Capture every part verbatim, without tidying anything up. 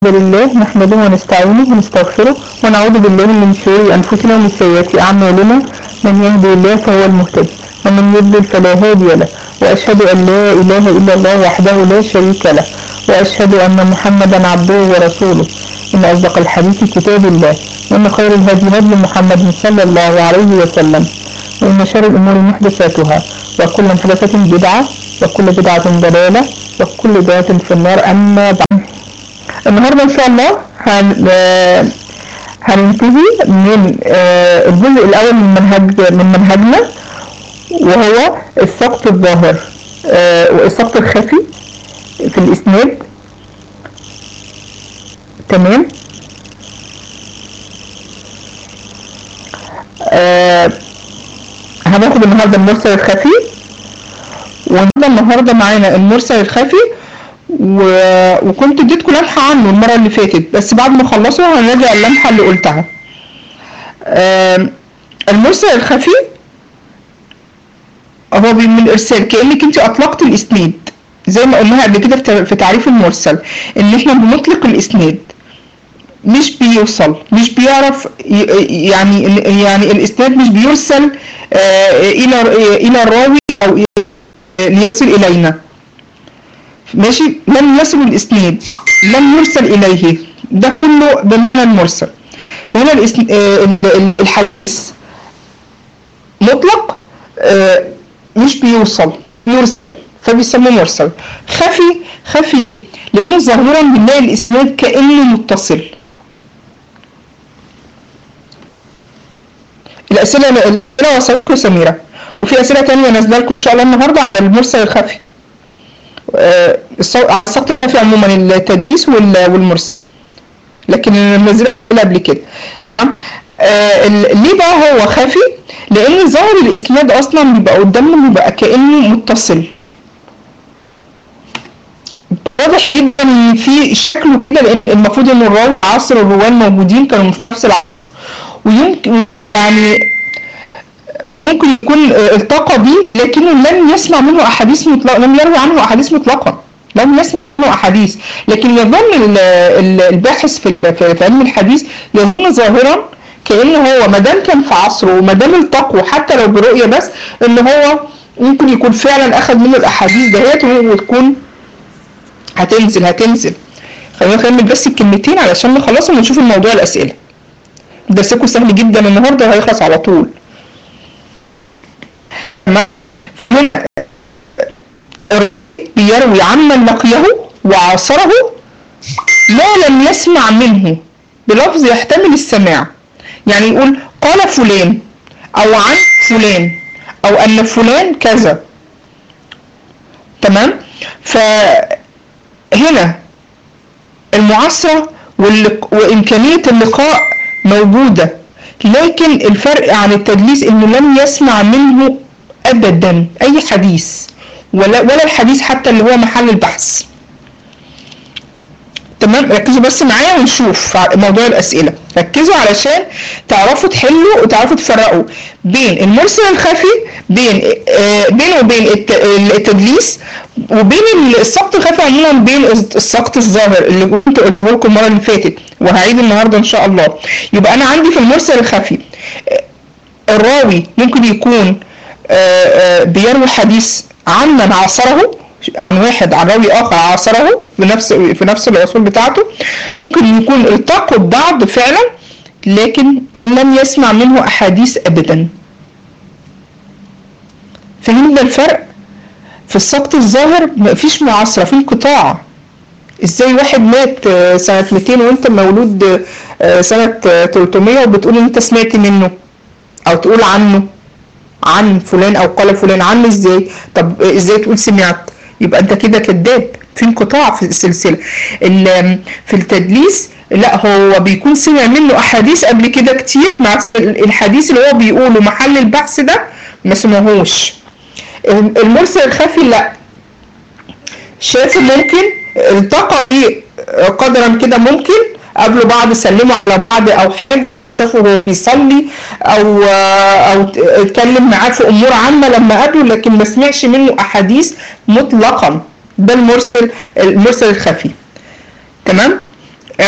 الحمد لله نحمده ونستعينه ونستغفره ونعوذ بالله من شرور أنفسنا ومن سيئات أعمالنا. من يهدي الله فهو المهتد ومن يضلل فلا هادي له، وأشهد أن لا إله إلا الله وحده لا شريك له، وأشهد أن محمدا عبده ورسوله. إن أصدق الحديث كتاب الله، وإن خير الهدي هدي محمد صلى الله عليه وسلم، وإن شر الأمور محدثاتها، وكل محدثة بدعة، وكل بدعة ضلالة، وكل ضلالة في النار. أما بعد، النهاردة إن شاء الله هن... هننتهي من الجزء الأول من منهج من منهجنا، وهو السقط الظاهر والسقط الخفي في الإسناد. تمام. آه هناخد النهارده المرسل الخفي، والنهارده معانا المرسل الخفي و... وكنت اديتكم لمحة عنه المرة اللي فاتت، بس بعد ما خلصوا هنراجع اللمحة اللي قلتها. آه المرسل الخفي هو من الارسال، كأنك انت اطلقت الاسناد زي ما قلناها قبل كده في تعريف المرسل، ان احنا بنطلق الاسناد، مش بيوصل، مش بيعرف، يعني يعني الاسناد مش بيرسل آه الى الى الراوي او يصل الينا. ماشي، لم يصل الاسناد، لم يرسل اليه، ده كله بمعنى المرسل. هنا الحديث مطلق آه مش بيوصل، يرسل، فبيسموه مرسل. خفي خفي لأنه ظاهرا بنلاقي الاسناد كأنه متصل. الأسئلة اللي وصلتكم سميرة، وفي أسئلة تانية نازلة لكم إن شاء الله النهاردة على المرسل الخفي. آه السقط الخفي عموما التدليس والمرسل، لكن نزلها قبل كده. آه ليه بقى هو خفي؟ لأن ظاهر الإسناد أصلا بيبقى قدامنا بيبقى كأنه متصل، واضح جدا إن في شكله كده، لأن المفروض إن الراوي عصر الرواه موجودين كانوا في نفس العصر، ويمكن يعني ممكن يكون التقى به لكنه لم يسمع منه احاديث مطلقه، لم يروي عنه احاديث مطلقه، لم يسمع منه احاديث، لكن يظن الباحث في في علم الحديث يظن ظاهرا كانه هو ما دام كان في عصره وما دام التقوا حتى لو برؤيه بس، ان هو ممكن يكون فعلا اخذ منه الاحاديث دهيت وتكون هتنزل هتنزل خلينا نكمل بس الكلمتين علشان نخلصهم ونشوف الموضوع. الاسئله درسكم سهل جدا النهارده وهيخلص على طول. بيروي عمن لقيه وعاصره ما لم يسمع منه بلفظ يحتمل السماع، يعني يقول قال فلان او عن فلان او ان فلان كذا. تمام. فهنا المعاصرة وامكانية اللقاء موجودة، لكن الفرق عن التدليس انه لم يسمع منه ابدا اي حديث، ولا ولا الحديث حتى اللي هو محل البحث. تمام. ركزوا بس معايا ونشوف موضوع الاسئله، ركزوا علشان تعرفوا تحلوا وتعرفوا تفرقوا بين المرسل الخفي، بين آه بينه وبين التدليس، وبين السقط الخفي عموما، بين السقط الظاهر اللي كنت قلت لكم المره اللي فاتت وهعيد النهارده ان شاء الله. يبقى انا عندي في المرسل الخفي الراوي ممكن يكون آه آه بيروي حديث عمن عاصره، عن واحد عن راوي اخر عاصره في نفس في نفس العصور بتاعته، ممكن يكون التقوا ببعض فعلا لكن لم يسمع منه احاديث ابدا. فهمنا الفرق؟ في السقط الظاهر مفيش معاصره، في انقطاع. ازاي واحد مات سنه مئتين وانت مولود سنه ثلاثمية وبتقول انت سمعت منه او تقول عنه عن فلان او قال فلان عنه؟ ازاي؟ طب ازاي تقول سمعت؟ يبقى انت كده كذاب، في انقطاع في السلسله. في التدليس لا، هو بيكون سمع منه احاديث قبل كده كتير، مع الحديث اللي هو بيقوله محل البحث ده ما سمعهوش. المرسل الخفي لا، شافه ممكن التقى بيه قدرا كده، ممكن قابلوا بعض سلموا على بعض او حاجه، شافه بيصلي او او اتكلم معاه في امور عامه لما قابله، لكن ما سمعش منه احاديث مطلقا. ده المرسل المرسل الخفي. تمام.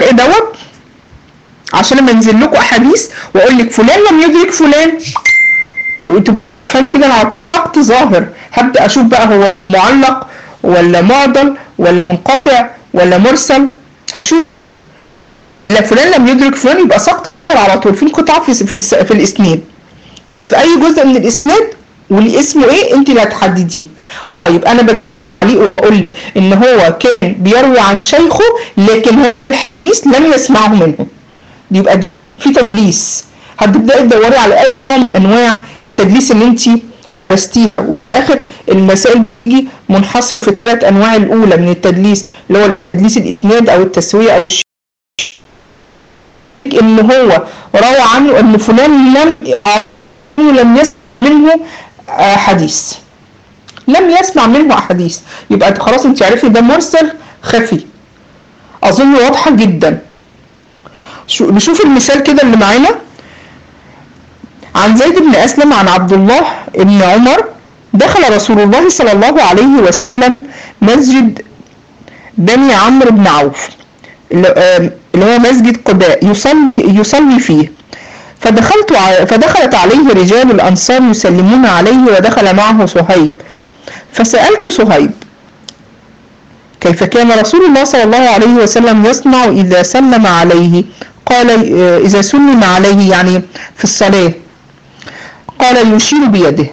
الفرق دوت عشان لما انزل لكم احاديث واقول لك فلان لم يدرك فلان وانتوا فاهم كده انا عطت ظاهر، هبدا اشوف بقى هو معلق ولا معضل ولا منقطع ولا مرسل. شوف لا فلان لم يدرك فلان يبقى سقط على طول في انقطاع في, في, في الاسناد في اي جزء من الاسناد، واللي اسمه ايه انت اللي هتحدديه. طيب انا بقول واقول ان هو كان بيروي عن شيخه لكن هو الحديث لم يسمعه منه، يبقى في تدليس. هتبداي تدوري على اي انواع التدليس اللي انت درستيها، واخر المسائل بتيجي منحصر في الثلاث انواع الاولى من التدليس اللي هو تدليس الاسناد او التسويه او الشيء ان هو روى عنه ان فلان لم لم يسمع منه حديث، لم يسمع منه احاديث، يبقى خلاص انت عرفتي ده مرسل خفي. اظن واضحه جدا. شو نشوف المثال كده اللي معانا. عن زيد بن اسلم عن عبد الله بن عمر دخل رسول الله صلى الله عليه وسلم مسجد بني عمرو بن عوف اللي هو مسجد قباء يصلي يصلي فيه، فدخلت فدخلت عليه رجال الانصار يسلمون عليه ودخل معه صهيب، فسألت صهيب كيف كان رسول الله صلى الله عليه وسلم يصنع إذا سلم عليه؟ قال إذا سلم عليه يعني في الصلاة، قال يشير بيده.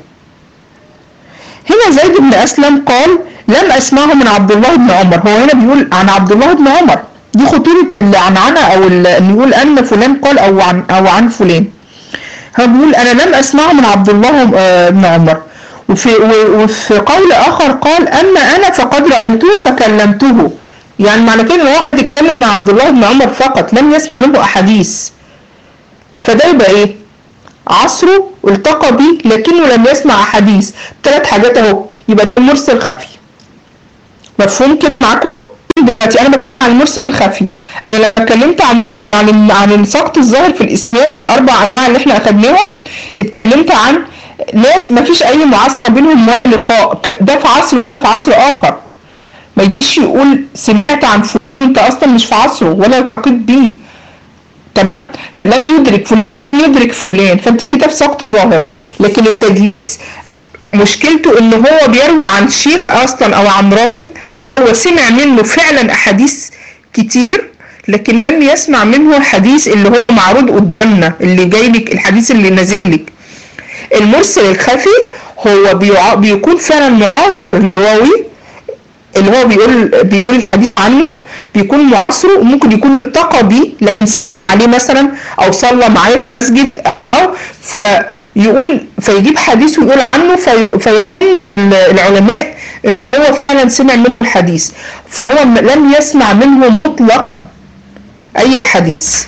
هنا زيد بن أسلم قال لم أسمعه من عبد الله بن عمر، هو هنا بيقول عن عبد الله بن عمر، دي خطورة العنعنة أو أن يقول أن فلان قال أو عن أو عن فلان. هو بيقول أنا لم أسمعه من عبد الله بن عمر. وفي, وفي قول آخر قال أما أنا فقد رأيته فكلمته، يعني معنى كده إن واحد يتكلم مع عبد الله بن عمر فقط لم يسمع منه أحاديث، فده يبقى إيه؟ عصره التقى به لكنه لم يسمع أحاديث. ثلاث حاجات أهو، يبقى ده مرسل خفي. مفهوم كده معاكم؟ دلوقتي أنا بتكلم عن المرسل الخفي. أنا لما اتكلمت عن عن عن السقط الظاهر في الإسناد أربع أنواع اللي إحنا أخدناهم، اتكلمت عن لا مفيش اي معاصره بينهم ولا لقاء، ده في عصر في عصر اخر، ما يجيش يقول سمعت عن فلان انت اصلا مش في عصره ولا لقيت بيه، طب لا يدرك فلان يدرك فلان، فانت كده في سقط ظاهر. لكن التدليس مشكلته ان هو بيروي عن شيء اصلا او عن راوي هو سمع منه فعلا احاديث كتير لكن لم يسمع منه الحديث اللي هو معروض قدامنا اللي جاي لك، الحديث اللي نازل لك. المرسل الخفي هو بيع... بيكون فعلا معاصر الراوي اللي هو بيقول بيقول الحديث عنه، بيكون معاصره وممكن يكون التقى بيه لما عليه مثلا او صلى معاه في مسجد او فيقول فيجيب حديث ويقول عنه في... فيقول العلماء هو فعلا سمع منه الحديث، فهو لم يسمع منه مطلق اي حديث.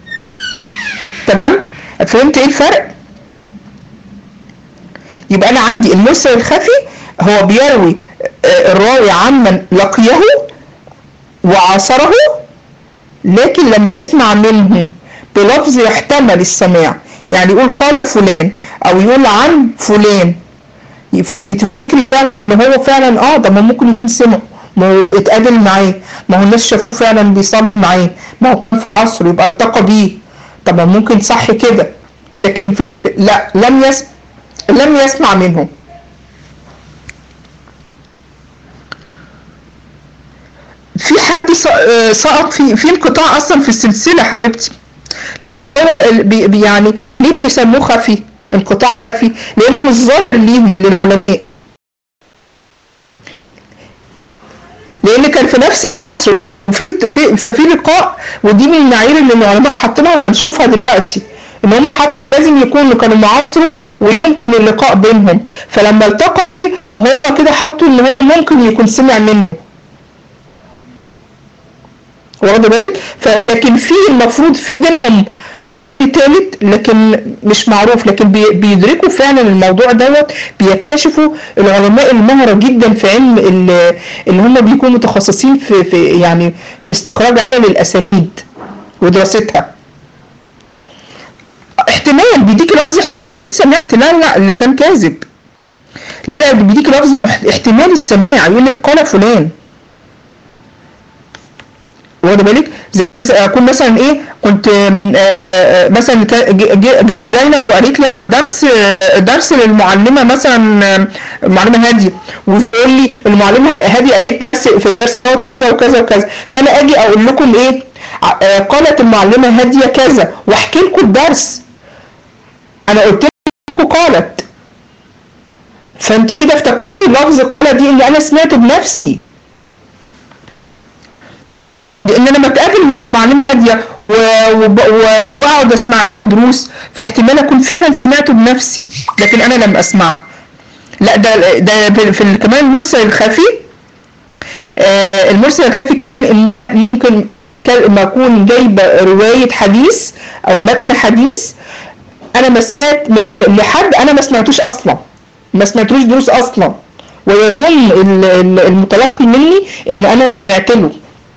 تمام؟ فهمت ايه الفرق؟ يبقى انا عندي المرسل الخفي هو بيروي الراوي عمن لقيه وعاصره لكن لم يسمع منه بلفظ يحتمل السماع، يعني يقول قال فلان او يقول عن فلان، يفتكر ان هو فعلا اه ده ممكن يكون سمع، ما هو اتقابل معاه، ما هو الناس شافوه فعلا بيصلي معاه، ما هو كان في عصره يبقى التقى بيه، طب ممكن صح كده، لكن لا لم يسمع لم يسمع منهم. في حد سقط في في انقطاع اصلا في السلسله حبيبتي، يعني ليه بيسموه خفي انقطاع خفي؟ لانه الظاهر ليهم للعلماء، لان كان في نفس في لقاء، ودي من المعايير اللي العلماء حاطينها ونشوفها دلوقتي ان هم لازم يكونوا كانوا معاصرين ويمكن اللقاء بينهم، فلما التقوا هو كده حطوا ان هو ممكن يكون سمع منه، واخد بالك؟ فلكن في المفروض في بينهم ثالث لكن مش معروف، لكن بيدركوا فعلا الموضوع دوت، بيكتشفوا العلماء المهرة جدا في علم اللي هم بيكونوا متخصصين في, في يعني استخراج علم الاسانيد ودراستها. احتمال بيديك لفظ سمعت لا لا اللي كان كاذب، لا بيديك لفظ احتمال السماع يقول لك قال فلان، واخد بالك؟ زي اكون مثلا ايه كنت مثلا جاينا وقالت لي درس درس للمعلمه مثلا المعلمه هاديه، وتقول لي المعلمه هاديه قالت في الدرس وكذا وكذا، انا اجي اقول لكم ايه قالت المعلمه هاديه كذا واحكي لكم الدرس، انا قلت لكم قالت، فانت كده افتكرت لفظ قالت دي اللي انا سمعته بنفسي، لان انا بتقابل معلمه هاديه واقعد اسمع دروس احتمال اكون فعلا سمعته بنفسي لكن انا لم اسمعه. لا ده ده في كمان المرسل الخفي. آه المرسل الخفي ممكن ما اكون جايبه روايه حديث او متن حديث انا ما سمعت لحد انا ما سمعتوش اصلا، ما سمعتوش دروس اصلا، ويظن المتلقي مني ان انا سمعت له،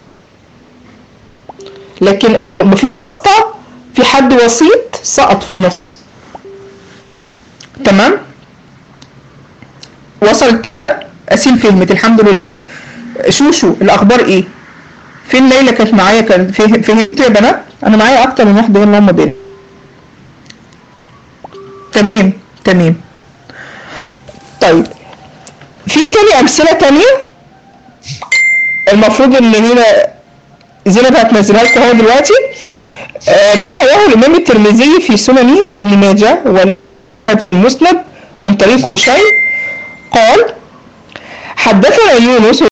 لكن في في حد وسيط سقط في النص. تمام وصلت اسيل فهمت الحمد لله. شوشو الاخبار ايه؟ فين ليلى كانت معايا؟ كانت فهمت يا بنات؟ انا معايا اكتر من واحده هنا هم بين. تمام تمام. طيب في تاني امثله تانية المفروض ان هنا زينب هتنزلها لكم اهو دلوقتي. رواه الامام الترمذي في سننه ابن ماجه والمسند من طريق هشيم قال حدثنا يونس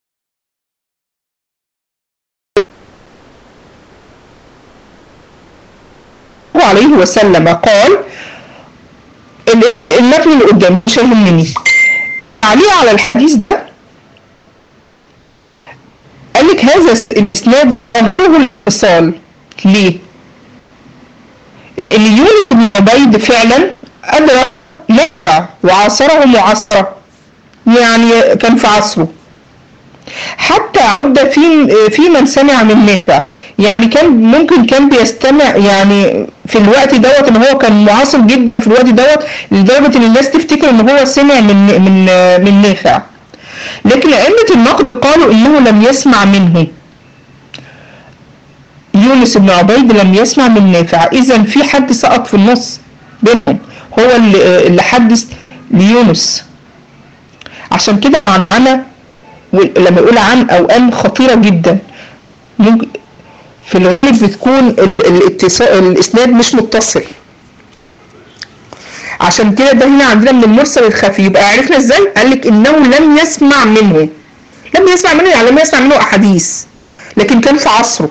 عليه وسلم قال المتن اللي قدامي مش يهمني عليه على الحديث ده، قال لك هذا الاسناد ظاهره الاتصال. ليه؟ اللي يونس بن عبيد فعلا أدرك نافع وعاصره معاصرة، يعني كان في عصره، حتى عد في في من سمع من نافع، يعني كان ممكن كان بيستمع يعني في الوقت دوت ان هو كان معاصر جدا في الوقت دوت لدرجه ان الناس تفتكر ان هو سمع من من من نافع، لكن ائمه النقد قالوا انه لم يسمع منه. يونس بن عبيد لم يسمع من نافع، اذا في حد سقط في النص بينهم هو اللي اللي حدث ليونس. عشان كده عنعنة لما يقول عن او ان خطيره جدا، ممكن في الغالب بتكون الاتصال الاسناد مش متصل. عشان كده ده هنا عندنا من المرسل الخفي، يبقى عرفنا ازاي؟ قال لك انه لم يسمع منه، لم يسمع منه يعني لم يسمع منه احاديث لكن كان في عصره.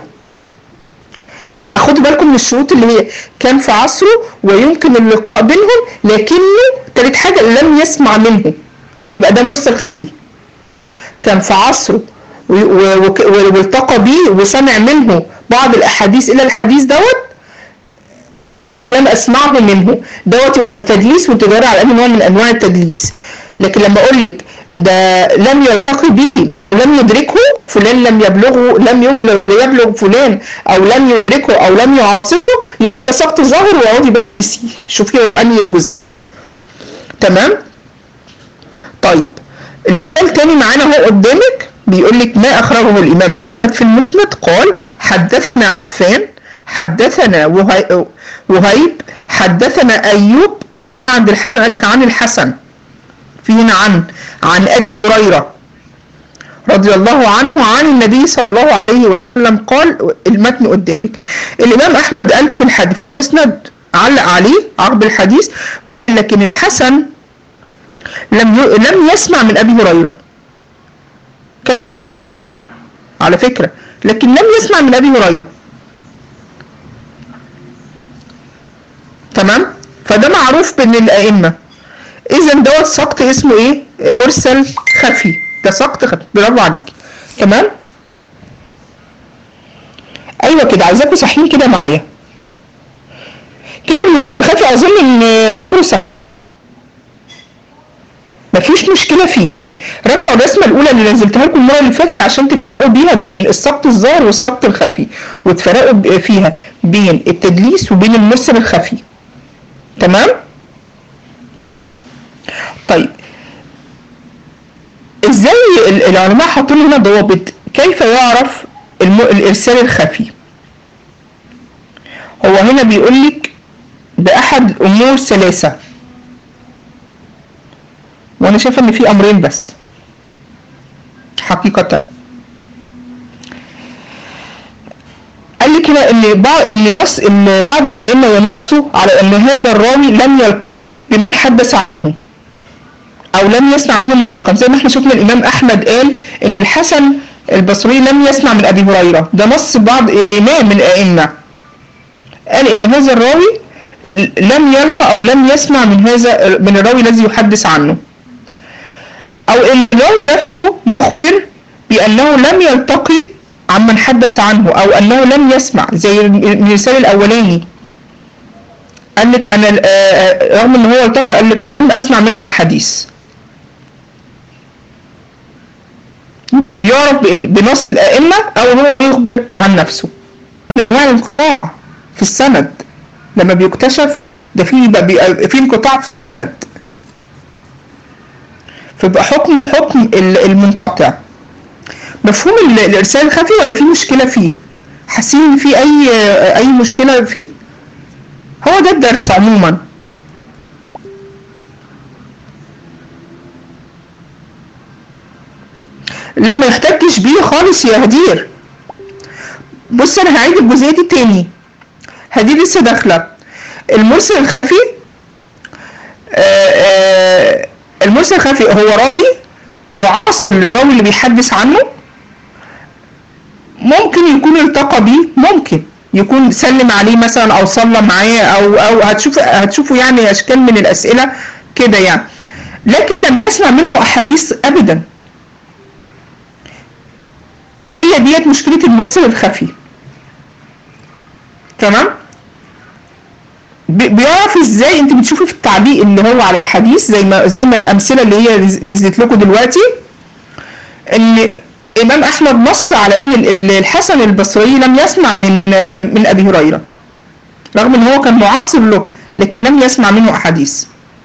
خدوا بالكم من الشروط اللي هي كان في عصره ويمكن اللقاء بينهم، لكنه تالت حاجه لم يسمع منه، يبقى ده مرسل خفي. كان في عصره والتقى بيه وسمع منه بعض الاحاديث الى الحديث دوت لم اسمعه منه، دوت تدليس وتجارة على انه نوع من انواع التدليس. لكن لما اقول لك ده لم يلتقي به لم يدركه فلان، لم يبلغه لم يبلغ فلان او لم يدركه او لم يعاصره، يبقى سقط ظاهر ويعود بس. شوفي انهي جزء. تمام. طيب الكلام تاني معانا اهو قدامك بيقول لك ما اخرجه الامام في المسند قال حدثنا عفان حدثنا وهيب حدثنا ايوب عند عن الحسن، في هنا عن عن ابي هريره رضي الله عنه عن النبي صلى الله عليه وسلم قال. المتن قدامك. الامام احمد قال في الحديث مسند علق عليه عقب الحديث، لكن الحسن لم ي... لم يسمع من ابي هريره على فكره، لكن لم يسمع من ابي هريره. تمام. فده معروف بين الائمه. اذا دوت سقط اسمه ايه؟ مرسل خفي. ده سقط خفي. برافو عليك. تمام. ايوه كده عايزاكم صحيين كده معايا. كده خفي اظن ان مرسل مفيش مشكله فيه. راجعوا الرسمه الاولى اللي نزلتها لكم المره اللي فاتت عشان تفرقوا بيها السقط الظاهر والسقط الخفي، وتفرقوا فيها بين التدليس وبين المرسل الخفي. تمام. طيب ازاي العلماء حاطين هنا ضوابط كيف يعرف الارسال الخفي؟ هو هنا بيقول لك بأحد أمور ثلاثة، وأنا شايفة إن في أمرين بس حقيقة. قال لك هنا إن بعض الناس إن بعض إما ينصوا على إن هذا الراوي لم يتحدث عنه أو لم يسمع منه، زي ما احنا شفنا الإمام أحمد قال إن الحسن البصري لم يسمع من أبي هريرة، ده نص بعض إمام من الأئمة قال إن هذا الراوي لم يرى أو لم يسمع من هذا من الراوي الذي يحدث عنه، أو إن الراوي مخبر بأنه لم يلتقي عمن حدث عنه أو أنه لم يسمع، زي المثال الأولاني قال لك أنا رغم إن هو التقى قال لك لم أسمع من الحديث، يعرف بنص الأئمة أو هو يخبر عن نفسه. يعني انقطاع في السند لما بيكتشف ده فيه في انقطاع في السند، فيبقى حكم حكم المنقطع. مفهوم الإرسال الخفي في مشكلة فيه، حاسين إن في أي أي مشكلة فيه؟ هو ده الدرس عموما. ما يحتاجش بيه خالص يا هدير. بص انا هعيد الجزئيه دي تاني، هدير لسه داخله. المرسل الخفي آآ آآ المرسل الخفي هو راوي معاصر للراوي اللي بيحدث عنه، ممكن يكون التقى بيه، ممكن يكون سلم عليه مثلا او صلى معاه او او هتشوف هتشوفوا يعني اشكال من الاسئله كده يعني، لكن لما يسمع منه احاديث ابدا. هي ديت مشكله المرسل الخفي. تمام؟ بيعرف ازاي؟ انت بتشوفي في التعليق اللي هو على الحديث زي ما زي ما الامثله اللي هي نزلت لكم دلوقتي، ان الامام احمد نص على ان الحسن البصري لم يسمع من من ابي هريره رغم ان هو كان معاصر له، لكن لم يسمع منه احاديث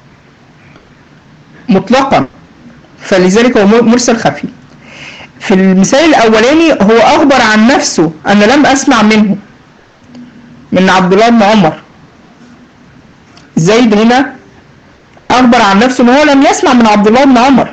مطلقا، فلذلك هو مرسل خفي. في المثال الاولاني هو اخبر عن نفسه انا لم اسمع منه من عبد الله بن عمر، زيد هنا اخبر عن نفسه ان هو لم يسمع من عبد الله بن عمر،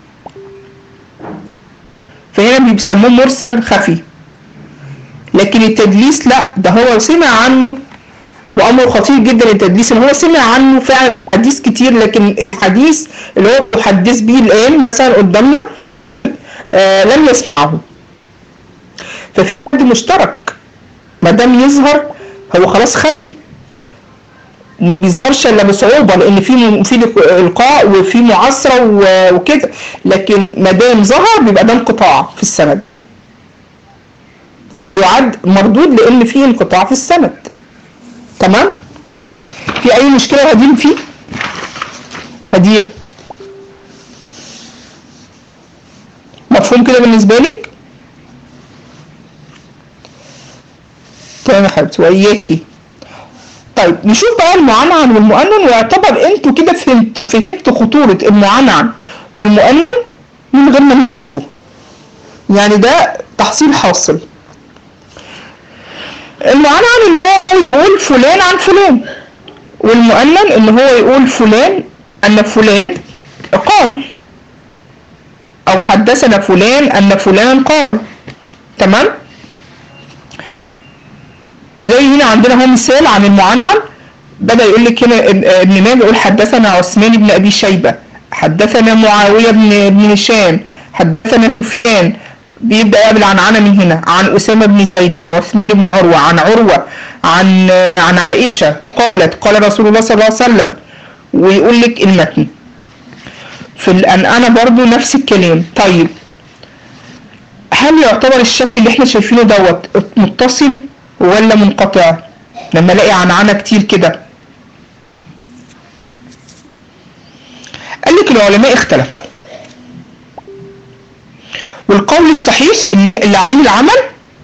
فهنا بيسموه مرسل خفي. لكن التدليس لا، ده هو سمع عنه، وامر خطير جدا التدليس، ان هو سمع عنه فعلا حديث كتير، لكن الحديث اللي هو يحدث به الان مثلا قدامنا آه لم يسمعه. ففي حد مشترك ما دام يظهر هو خلاص خد، ما بيظهرش الا بصعوبه لان في في القاء وفي معاصره وكده، لكن ما دام ظهر بيبقى ده انقطاع في السند، يعد مردود لان فيه انقطاع في السند. تمام؟ في اي مشكله هدين فيه؟ هدين مفهوم كده بالنسبه لك؟ تمام يا حبيبتي وإياكي. طيب نشوف بقى المعنعن والمؤنن، ويعتبر انتوا كده فهمت فهمتوا خطورة المعنعن والمؤنن من غير ما يعني ده تحصيل حاصل. المعنعن ان هو يقول فلان عن فلان، والمؤنن ان هو يقول فلان ان فلان قال، او حدثنا فلان ان فلان قال. تمام؟ زي هنا عندنا هو مثال عن المعنعن، بدأ يقول لك هنا ابن ماجه يقول حدثنا عثمان بن ابي شيبه، حدثنا معاويه بن بن هشام، حدثنا سفيان، بيبدأ يقابل عنعنه من هنا عن اسامه بن زيد، عثمان بن عروه، عن عروه، عن عن عائشه قالت قال رسول الله صلى الله عليه وسلم، ويقول لك المتن. في الأنأنة برضو نفس الكلام. طيب هل يعتبر الشكل اللي احنا شايفينه دوت متصل ولا منقطع لما الاقي عنعنه كتير كده؟ قال لك العلماء اختلفوا، والقول الصحيح اللي عليه العمل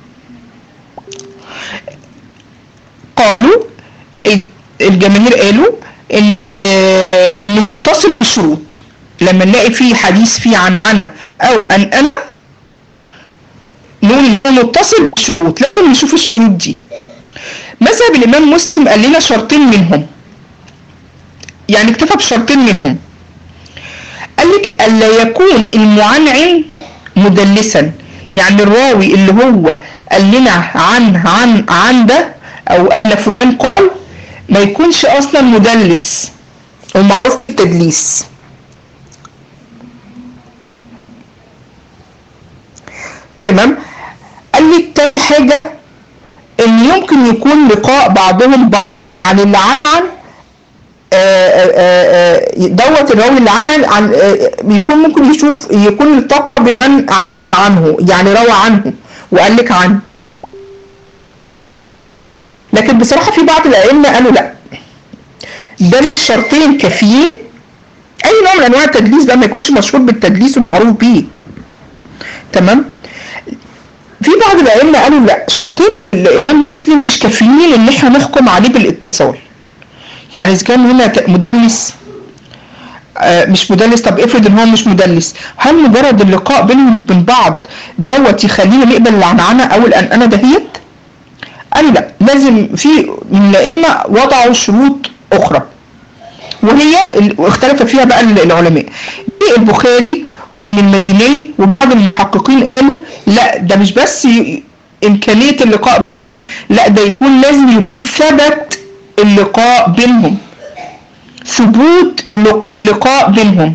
قالوا الجماهير قالوا ان متصل بالشروط، لما نلاقي فيه حديث فيه عنعنه او انأنة نقول انه متصل بالشروط، لازم نشوف الشروط دي. مثلا مذهب الامام مسلم قال لنا شرطين منهم، يعني اكتفى بشرطين منهم. قال لك الا يكون المعنعن مدلسا، يعني الراوي اللي هو قال لنا عن عن عن ده او ان فلان قال ما يكونش اصلا مدلس ومعروف بالتدليس. تمام. قال لي تاني حاجه ان يمكن يكون لقاء بعضهم بعض، عن اللي عن دوت الراوي اللي عن عن يكون ممكن يشوف يكون التقى بمن عنه، يعني روى عنه وقال لك عنه. لكن بصراحه في بعض الائمه قالوا لا، ده الشرطين كافيين. اي نوع من انواع التدليس ده ما يكونش مشهور بالتدليس ومعروف بيه. تمام. في بعض الائمه قالوا لا، الشرطين الائمه مش كافيين ان احنا نحكم عليه بالاتصال. يعني اذا كان هنا مدلس آه مش مدلس، طب افرض ان هو مش مدلس، هل مجرد اللقاء بينهم وبين بعض دوت يخلينا نقبل العنعنه او الانانه دهيت؟ قالوا لا، لازم في من الائمه وضعوا شروط اخرى وهي اختلف فيها بقى العلماء. البخاري والمديني وبعض المحققين قالوا لا، ده مش بس امكانيه اللقاء، لا ده يكون لازم يكون ثبت اللقاء بينهم، ثبوت لقاء بينهم.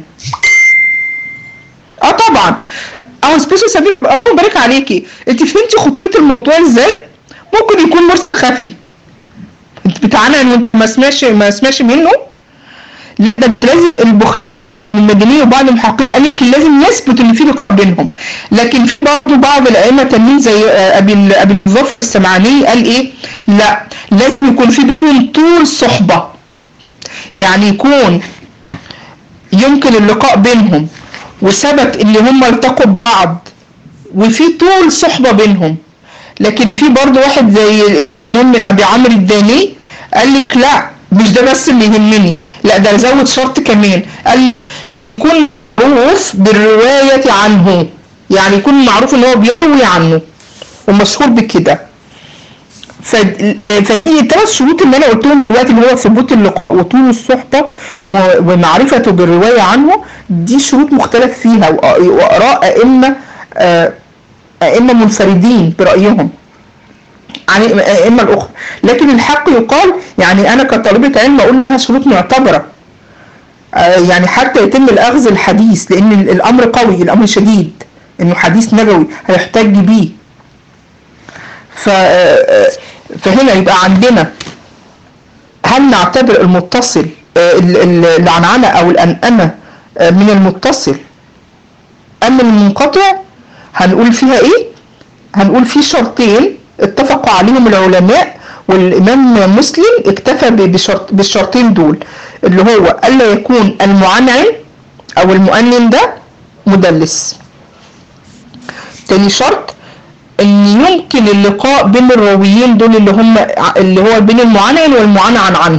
اه طبعا. اه سبيشال سبيل الله يبارك عليكي، انت فهمتي خطوط الموضوع ازاي؟ ممكن يكون مرسل خفي انت بتاعنا ان ما سمعش ما سمعش منه، ده لازم البخاري المدني وبعض المحققين قال لك لازم يثبت ان في لقاء بينهم. لكن في برضه بعض الائمه تانيين زي ابي ابي الظفر السمعاني قال ايه؟ لا، لازم يكون في بينهم طول صحبه، يعني يكون يمكن اللقاء بينهم وثبت ان هم التقوا ببعض وفي طول صحبه بينهم. لكن في برضه واحد زي الامام ابي عمرو الداني قال لك لا، مش ده بس اللي يهمني، لا ده زود شرط كمان، قال يكون معروف بالروايه عنه، يعني يكون معروف ان هو بيروي عنه ومشهور بكده. فهي الثلاث شروط اللي انا قلتهم دلوقتي اللي هو ثبوت اللقاء وطول الصحبه ومعرفته بالروايه عنه، دي شروط مختلف فيها واراء ائمه ائمه منفردين برايهم عن الائمه الاخرى. لكن الحق يقال، يعني انا كطالبه علم اقول انها شروط معتبره، يعني حتى يتم الاخذ الحديث، لان الامر قوي، الامر شديد، انه حديث نبوي هيحتج بيه. ف فهنا يبقى عندنا هل نعتبر المتصل العنعنه او الانانه من المتصل ام من المنقطع؟ هنقول فيها ايه؟ هنقول في شرطين اتفقوا عليهم العلماء والامام مسلم اكتفى بشرط بالشرطين دول، اللي هو الا يكون المعنعن او المؤنن ده مدلس. تاني شرط ان يمكن اللقاء بين الراويين دول اللي هم اللي هو بين المعنعن والمعنعن عنه،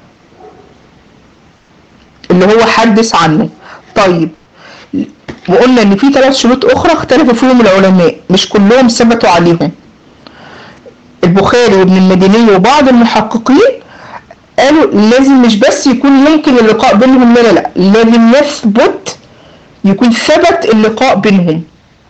اللي هو حدث عنه. طيب، وقلنا ان في ثلاث شروط اخرى اختلفوا فيهم العلماء، مش كلهم ثبتوا عليهم. البخاري وابن المديني وبعض المحققين قالوا لازم مش بس يكون يمكن اللقاء بينهم، لا لا لا لازم يثبت، يكون ثبت اللقاء بينهم.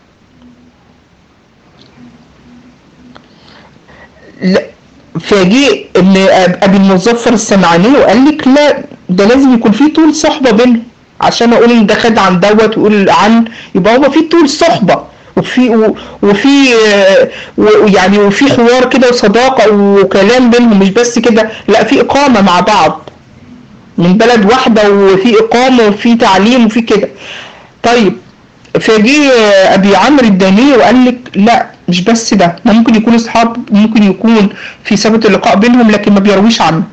فجاء ابن ابي المظفر السمعاني وقال لك لا، ده لازم يكون في طول صحبه بينهم عشان اقول ان ده خد عن دوت ويقول عن، يبقى هو في طول صحبه وفي وفي ويعني وفي حوار كده وصداقه وكلام بينهم، مش بس كده، لا في اقامه مع بعض من بلد واحده وفي اقامه وفي تعليم وفي كده. طيب، فجي ابي عمرو الداني وقال لك لا، مش بس ده، ما ممكن يكون اصحاب، ممكن يكون في ثبت اللقاء بينهم لكن ما بيرويش عنه،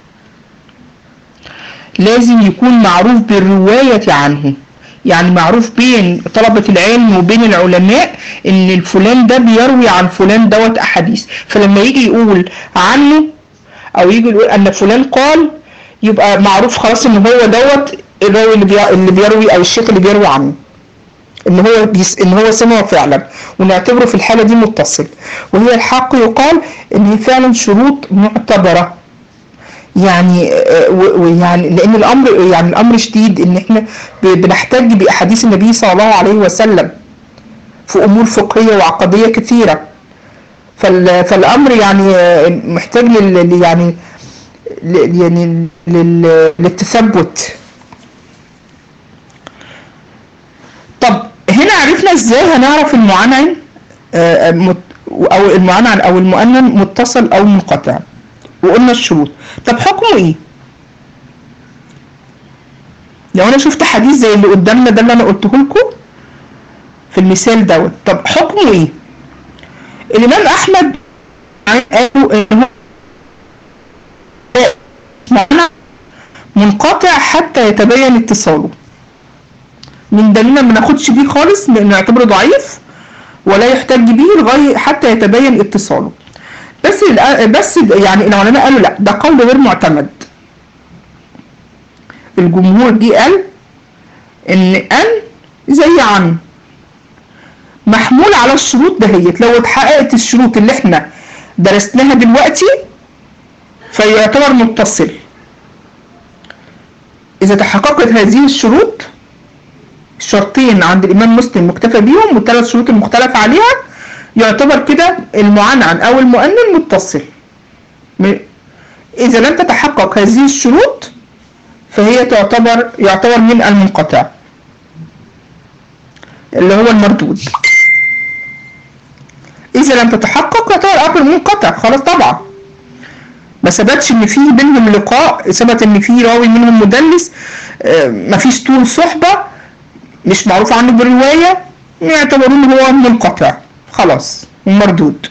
لازم يكون معروف بالروايه عنه، يعني معروف بين طلبة العلم وبين العلماء ان الفلان ده بيروي عن فلان دوت احاديث. فلما يجي يقول عنه او يجي يقول ان فلان قال، يبقى معروف خلاص ان هو دوت الراوي اللي, بي... اللي بيروي او الشيخ اللي بيروي عنه، ان هو بيس... ان هو سمعه فعلا، ونعتبره في الحالة دي متصل. وهي الحق يقال ان هي فعلا شروط معتبرة يعني ويعني لان الامر يعني الامر شديد ان احنا بنحتاج باحاديث النبي صلى الله عليه وسلم في امور فقهيه وعقديه كثيره. فالامر يعني محتاج لل يعني يعني للتثبت. طب هنا عرفنا ازاي هنعرف المعنعن او المعنعن او المؤنن متصل او منقطع، وقلنا الشروط. طب حكمه ايه؟ لو انا شفت حديث زي اللي قدامنا ده اللي انا قلته لكم في المثال دوت، طب حكمه ايه؟ الامام احمد قالوا ان هو منقطع حتى يتبين اتصاله. من دليل ما ناخدش بيه خالص، نعتبره ضعيف ولا يحتج به لغايه حتى يتبين اتصاله. بس بس يعني العلماء قالوا لا، ده قول غير معتمد. الجمهور دي قال ان ان زي عن محمول على الشروط دهيت، لو اتحققت الشروط اللي احنا درسناها دلوقتي فيعتبر متصل. اذا تحققت هذه الشروط، الشرطين عند الامام مسلم مكتفى بيهم والثلاث شروط المختلف عليها، يعتبر كده المعنعن او المؤنن متصل. اذا لم تتحقق هذه الشروط فهي تعتبر يعتبر من المنقطع اللي هو المردود. اذا لم تتحقق يعتبر امر منقطع خلاص. طبعا ما ثبتش ان في بينهم لقاء، ثبت ان في راوي منهم مدلس، ما فيش طول صحبه، مش معروف عنه بالروايه، يعتبرون هو منقطع خلاص ومردود.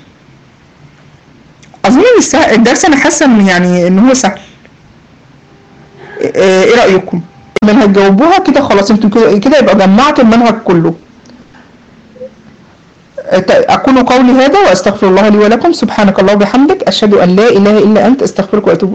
اظن الدرس انا حاسه ان يعني ان هو سهل. ايه رايكم؟ لما هتجاوبوها كده خلاص انتوا كده يبقى جمعتوا المنهج كله. اقول قولي هذا واستغفر الله لي ولكم. سبحانك اللهم وبحمدك، اشهد ان لا اله الا انت، استغفرك واتوب